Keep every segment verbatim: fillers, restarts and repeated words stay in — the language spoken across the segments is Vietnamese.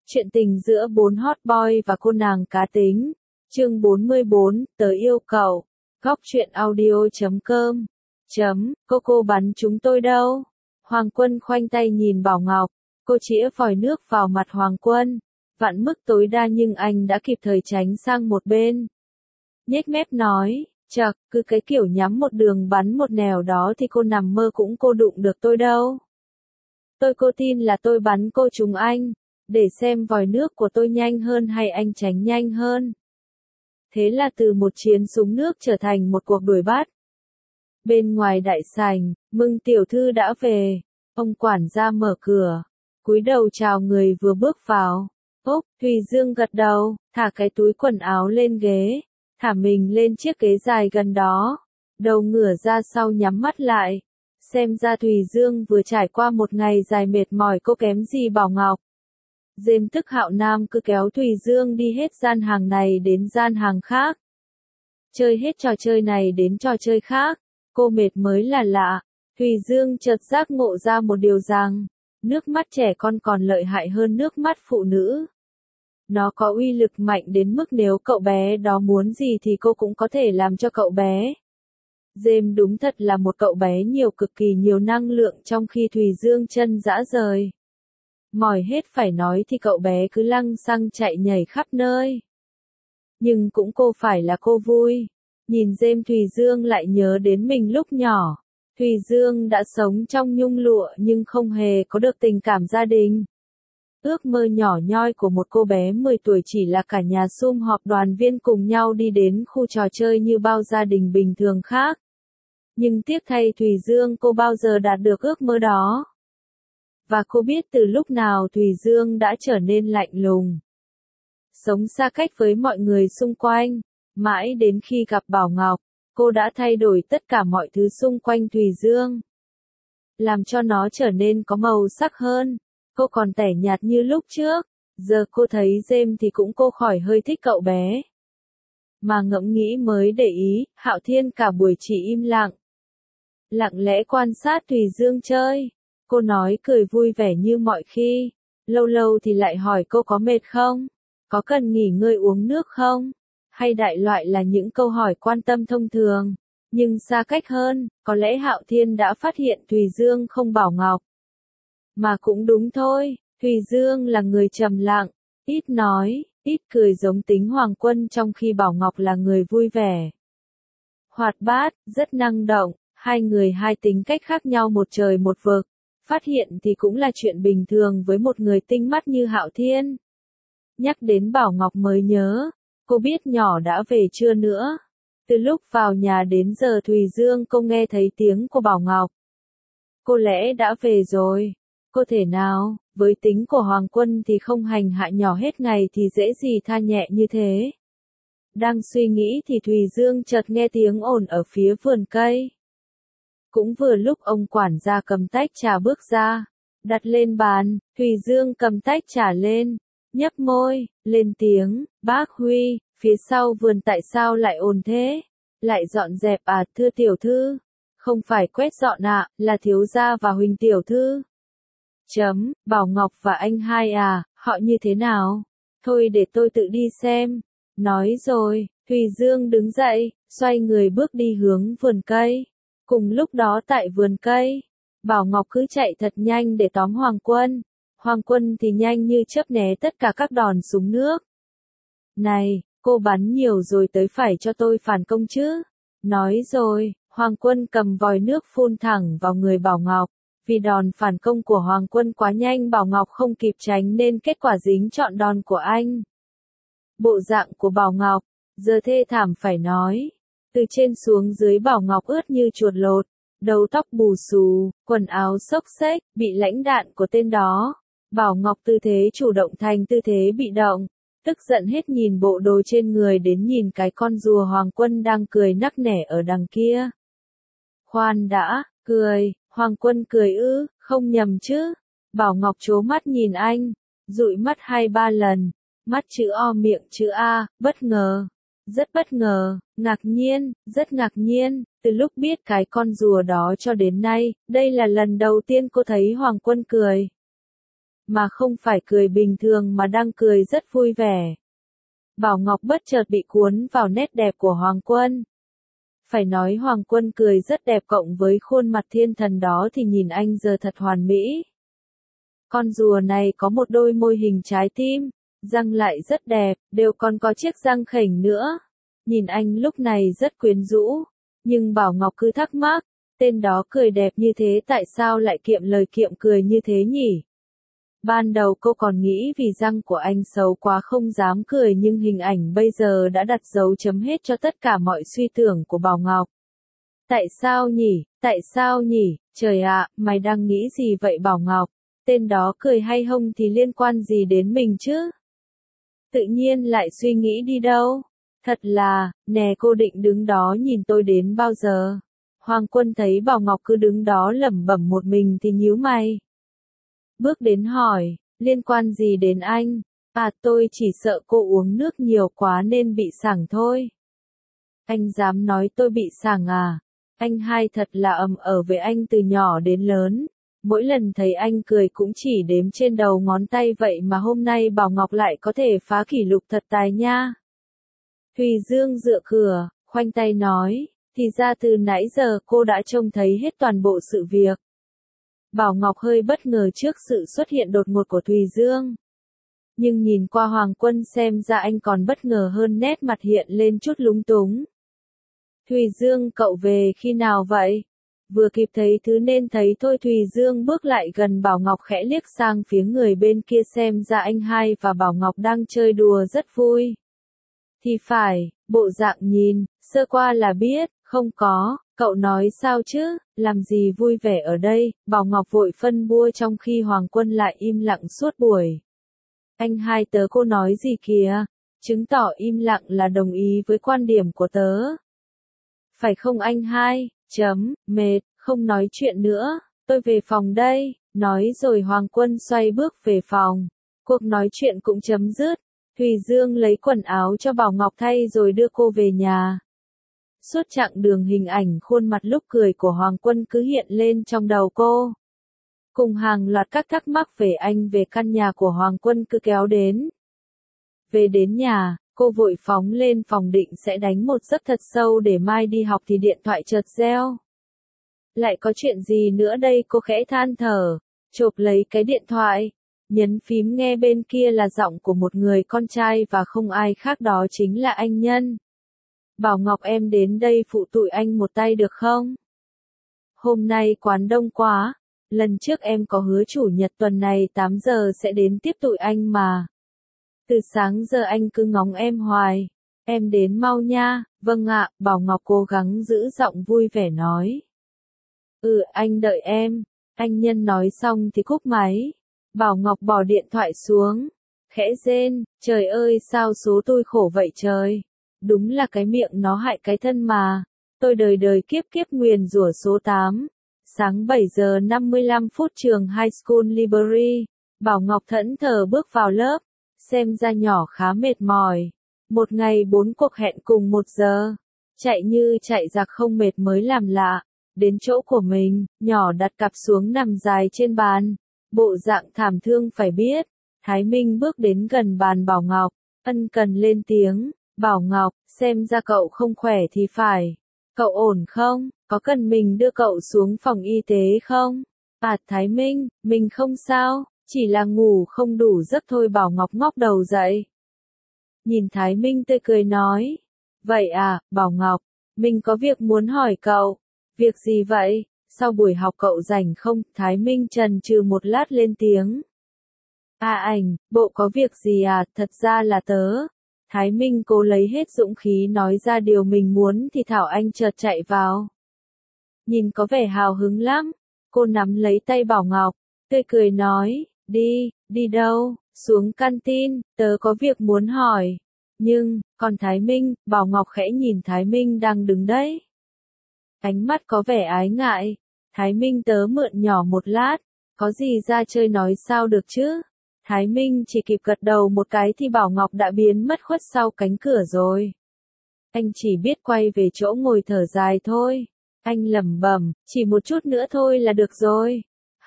Chuyện tình giữa bốn hot boy và cô nàng cá tính. Chương bốn mươi bốn, tớ yêu cậu. Góc truyện audio chấm com. Chấm, cô cô bắn chúng tôi đâu? Hoàng Quân khoanh tay nhìn Bảo Ngọc. Cô chĩa vòi nước vào mặt Hoàng Quân. Vạn mức tối đa nhưng anh đã kịp thời tránh sang một bên. Nhếch mép nói, chậc, cứ cái kiểu nhắm một đường bắn một nẻo đó thì cô nằm mơ cũng cô đụng được tôi đâu. Tôi cô tin là tôi bắn cô trúng anh. Để xem vòi nước của tôi nhanh hơn hay anh tránh nhanh hơn. Thế là từ một chiến súng nước trở thành một cuộc đuổi bắt. Bên ngoài đại sảnh, Mừng tiểu thư đã về. Ông quản gia mở cửa, cúi đầu chào người vừa bước vào. Ốc, Thùy Dương gật đầu, thả cái túi quần áo lên ghế, thả mình lên chiếc ghế dài gần đó. Đầu ngửa ra sau nhắm mắt lại. Xem ra Thùy Dương vừa trải qua một ngày dài mệt mỏi cô kém gì Bảo Ngọc. Dêm tức Hạo Nam cứ kéo Thùy Dương đi hết gian hàng này đến gian hàng khác. Chơi hết trò chơi này đến trò chơi khác. Cô mệt mới là lạ. Thùy Dương chợt giác ngộ ra một điều rằng, nước mắt trẻ con còn lợi hại hơn nước mắt phụ nữ. Nó có uy lực mạnh đến mức nếu cậu bé đó muốn gì thì cô cũng có thể làm cho cậu bé. Dêm đúng thật là một cậu bé nhiều cực kỳ nhiều năng lượng trong khi Thùy Dương chân dã rời. Mỏi hết phải nói thì cậu bé cứ lăng xăng chạy nhảy khắp nơi. Nhưng cũng cô phải là cô vui. Nhìn Dêm Thùy Dương lại nhớ đến mình lúc nhỏ. Thùy Dương đã sống trong nhung lụa nhưng không hề có được tình cảm gia đình. Ước mơ nhỏ nhoi của một cô bé mười tuổi chỉ là cả nhà sum họp đoàn viên cùng nhau đi đến khu trò chơi như bao gia đình bình thường khác. Nhưng tiếc thay Thùy Dương cô bao giờ đạt được ước mơ đó. Và cô biết từ lúc nào Thùy Dương đã trở nên lạnh lùng. Sống xa cách với mọi người xung quanh. Mãi đến khi gặp Bảo Ngọc, cô đã thay đổi tất cả mọi thứ xung quanh Thùy Dương. Làm cho nó trở nên có màu sắc hơn. Cô còn tẻ nhạt như lúc trước. Giờ cô thấy Dêm thì cũng cô khỏi hơi thích cậu bé. Mà ngẫm nghĩ mới để ý, Hạo Thiên cả buổi chỉ im lặng. Lặng lẽ quan sát Thùy Dương chơi. Cô nói cười vui vẻ như mọi khi. Lâu lâu thì lại hỏi cô có mệt không? Có cần nghỉ ngơi uống nước không? Hay đại loại là những câu hỏi quan tâm thông thường. Nhưng xa cách hơn, có lẽ Hạo Thiên đã phát hiện Thùy Dương không Bảo Ngọc. Mà cũng đúng thôi, Thùy Dương là người trầm lặng, ít nói, ít cười giống tính Hoàng Quân trong khi Bảo Ngọc là người vui vẻ. Hoạt bát, rất năng động, hai người hai tính cách khác nhau một trời một vực. Phát hiện thì cũng là chuyện bình thường với một người tinh mắt như Hạo Thiên. Nhắc đến Bảo Ngọc mới nhớ, cô biết nhỏ đã về chưa nữa. Từ lúc vào nhà đến giờ Thùy Dương cô nghe thấy tiếng của Bảo Ngọc. Cô lẽ đã về rồi. Cô thể nào, với tính của Hoàng Quân thì không hành hạ nhỏ hết ngày thì dễ gì tha nhẹ như thế. Đang suy nghĩ thì Thùy Dương chợt nghe tiếng ồn ở phía vườn cây. Cũng vừa lúc ông quản gia cầm tách trà bước ra, đặt lên bàn, Thùy Dương cầm tách trà lên, nhấp môi, lên tiếng, bác Huy, phía sau vườn tại sao lại ồn thế? Lại dọn dẹp à thưa tiểu thư? Không phải quét dọn ạ, à, là thiếu gia và Huỳnh tiểu thư. Chấm, Bảo Ngọc và anh hai à, họ như thế nào? Thôi để tôi tự đi xem. Nói rồi, Thùy Dương đứng dậy, xoay người bước đi hướng vườn cây. Cùng lúc đó tại vườn cây, Bảo Ngọc cứ chạy thật nhanh để tóm Hoàng Quân. Hoàng Quân thì nhanh như chớp né tất cả các đòn súng nước. Này, cô bắn nhiều rồi tới phải cho tôi phản công chứ. Nói rồi, Hoàng Quân cầm vòi nước phun thẳng vào người Bảo Ngọc. Vì đòn phản công của Hoàng Quân quá nhanh Bảo Ngọc không kịp tránh nên kết quả dính trọn đòn của anh. Bộ dạng của Bảo Ngọc, giờ thê thảm phải nói. Từ trên xuống dưới Bảo Ngọc ướt như chuột lột, đầu tóc bù xù, quần áo xốc xếch, bị lãnh đạn của tên đó. Bảo Ngọc tư thế chủ động thành tư thế bị động, tức giận hết nhìn bộ đồ trên người đến nhìn cái con rùa Hoàng Quân đang cười nắc nẻ ở đằng kia. Khoan đã, cười, Hoàng Quân cười ư, không nhầm chứ. Bảo Ngọc trố mắt nhìn anh, dụi mắt hai ba lần, mắt chữ O miệng chữ A, bất ngờ. Rất bất ngờ, ngạc nhiên, rất ngạc nhiên, từ lúc biết cái con rùa đó cho đến nay, đây là lần đầu tiên cô thấy Hoàng Quân cười. mà không phải cười bình thường mà đang cười rất vui vẻ. Bảo Ngọc bất chợt bị cuốn vào nét đẹp của Hoàng Quân. Phải nói Hoàng Quân cười rất đẹp cộng với khuôn mặt thiên thần đó thì nhìn anh giờ thật hoàn mỹ. Con rùa này có một đôi môi hình trái tim, răng lại rất đẹp, đều còn có chiếc răng khểnh nữa. Nhìn anh lúc này rất quyến rũ, nhưng Bảo Ngọc cứ thắc mắc, tên đó cười đẹp như thế tại sao lại kiệm lời kiệm cười như thế nhỉ? Ban đầu cô còn nghĩ vì răng của anh xấu quá không dám cười nhưng hình ảnh bây giờ đã đặt dấu chấm hết cho tất cả mọi suy tưởng của Bảo Ngọc. Tại sao nhỉ, tại sao nhỉ, trời ạ, mày đang nghĩ gì vậy Bảo Ngọc? Tên đó cười hay không thì liên quan gì đến mình chứ? Tự nhiên lại suy nghĩ đi đâu? Thật là, nè cô định đứng đó nhìn tôi đến bao giờ? Hoàng Quân thấy Bảo Ngọc cứ đứng đó lẩm bẩm một mình thì nhíu mày. Bước đến hỏi, liên quan gì đến anh? À tôi chỉ sợ cô uống nước nhiều quá nên bị sảng thôi. Anh dám nói tôi bị sảng à? Anh hai thật là ầm ở với anh từ nhỏ đến lớn. Mỗi lần thấy anh cười cũng chỉ đếm trên đầu ngón tay vậy mà hôm nay Bảo Ngọc lại có thể phá kỷ lục thật tài nha. Thùy Dương dựa cửa, khoanh tay nói, thì ra từ nãy giờ cô đã trông thấy hết toàn bộ sự việc. Bảo Ngọc hơi bất ngờ trước sự xuất hiện đột ngột của Thùy Dương. Nhưng nhìn qua Hoàng Quân xem ra anh còn bất ngờ hơn, nét mặt hiện lên chút lúng túng. Thùy Dương cậu về khi nào vậy? Vừa kịp thấy thứ nên thấy thôi. Thùy Dương bước lại gần Bảo Ngọc khẽ liếc sang phía người bên kia xem ra anh hai và Bảo Ngọc đang chơi đùa rất vui. Thì phải, bộ dạng nhìn, sơ qua là biết, không có, cậu nói sao chứ, làm gì vui vẻ ở đây, Bảo Ngọc vội phân bua trong khi Hoàng Quân lại im lặng suốt buổi. Anh hai tớ cô nói gì kìa, chứng tỏ im lặng là đồng ý với quan điểm của tớ. Phải không anh hai, chấm, mệt, không nói chuyện nữa, tôi về phòng đây, nói rồi Hoàng Quân xoay bước về phòng. Cuộc nói chuyện cũng chấm dứt. Thùy Dương lấy quần áo cho Bảo Ngọc thay rồi đưa cô về nhà. Suốt chặng đường hình ảnh khuôn mặt lúc cười của Hoàng Quân cứ hiện lên trong đầu cô. Cùng hàng loạt các thắc mắc về anh về căn nhà của Hoàng Quân cứ kéo đến. Về đến nhà, cô vội phóng lên phòng định sẽ đánh một giấc thật sâu để mai đi học thì điện thoại chợt reo. Lại có chuyện gì nữa đây cô khẽ than thở, chộp lấy cái điện thoại. Nhấn phím nghe bên kia là giọng của một người con trai và không ai khác đó chính là anh Nhân. Bảo Ngọc em đến đây phụ tụi anh một tay được không? Hôm nay quán đông quá, lần trước em có hứa chủ nhật tuần này tám giờ sẽ đến tiếp tụi anh mà. Từ sáng giờ anh cứ ngóng em hoài, em đến mau nha, vâng ạ, Bảo Ngọc cố gắng giữ giọng vui vẻ nói. Ừ anh đợi em, anh Nhân nói xong thì cúp máy. Bảo Ngọc bỏ điện thoại xuống, khẽ rên, trời ơi sao số tôi khổ vậy trời, đúng là cái miệng nó hại cái thân mà, tôi đời đời kiếp kiếp nguyền rủa số tám. Sáng bảy giờ năm mươi lăm phút trường High School Library, Bảo Ngọc thẫn thờ bước vào lớp, xem ra nhỏ khá mệt mỏi, một ngày bốn cuộc hẹn cùng một giờ, chạy như chạy giặc không mệt mới làm lạ, đến chỗ của mình, nhỏ đặt cặp xuống nằm dài trên bàn. Bộ dạng thảm thương phải biết. Thái Minh bước đến gần bàn Bảo Ngọc, ân cần lên tiếng, Bảo Ngọc, xem ra cậu không khỏe thì phải. Cậu ổn không? Có cần mình đưa cậu xuống phòng y tế không? À Thái Minh, mình không sao, chỉ là ngủ không đủ giấc thôi. Bảo Ngọc ngóc đầu dậy. Nhìn Thái Minh tươi cười nói, vậy à, Bảo Ngọc, mình có việc muốn hỏi cậu. Việc gì vậy? Sau buổi học cậu rảnh không? Thái Minh chần chừ một lát lên tiếng. À ảnh, bộ có việc gì à? Thật ra là tớ. Thái Minh cố lấy hết dũng khí nói ra điều mình muốn thì Thảo Anh chợt chạy vào. Nhìn có vẻ hào hứng lắm. Cô nắm lấy tay Bảo Ngọc, tươi cười nói, đi, đi đâu? Xuống canteen, tớ có việc muốn hỏi. Nhưng, còn Thái Minh, Bảo Ngọc khẽ nhìn Thái Minh đang đứng đấy. Ánh mắt có vẻ ái ngại. Thái Minh tớ mượn nhỏ một lát, có gì ra chơi nói sao được chứ? Thái Minh chỉ kịp gật đầu một cái thì Bảo Ngọc đã biến mất khuất sau cánh cửa rồi. Anh chỉ biết quay về chỗ ngồi thở dài thôi. Anh lẩm bẩm, chỉ một chút nữa thôi là được rồi.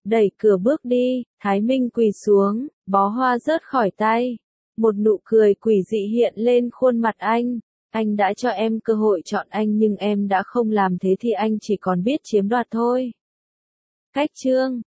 Đẩy cửa bước đi, Thái Minh quỳ xuống, bó hoa rớt khỏi tay. Một nụ cười quỷ dị hiện lên khuôn mặt anh. Anh đã cho em cơ hội chọn anh nhưng em đã không làm thế thì anh chỉ còn biết chiếm đoạt thôi. Cách chương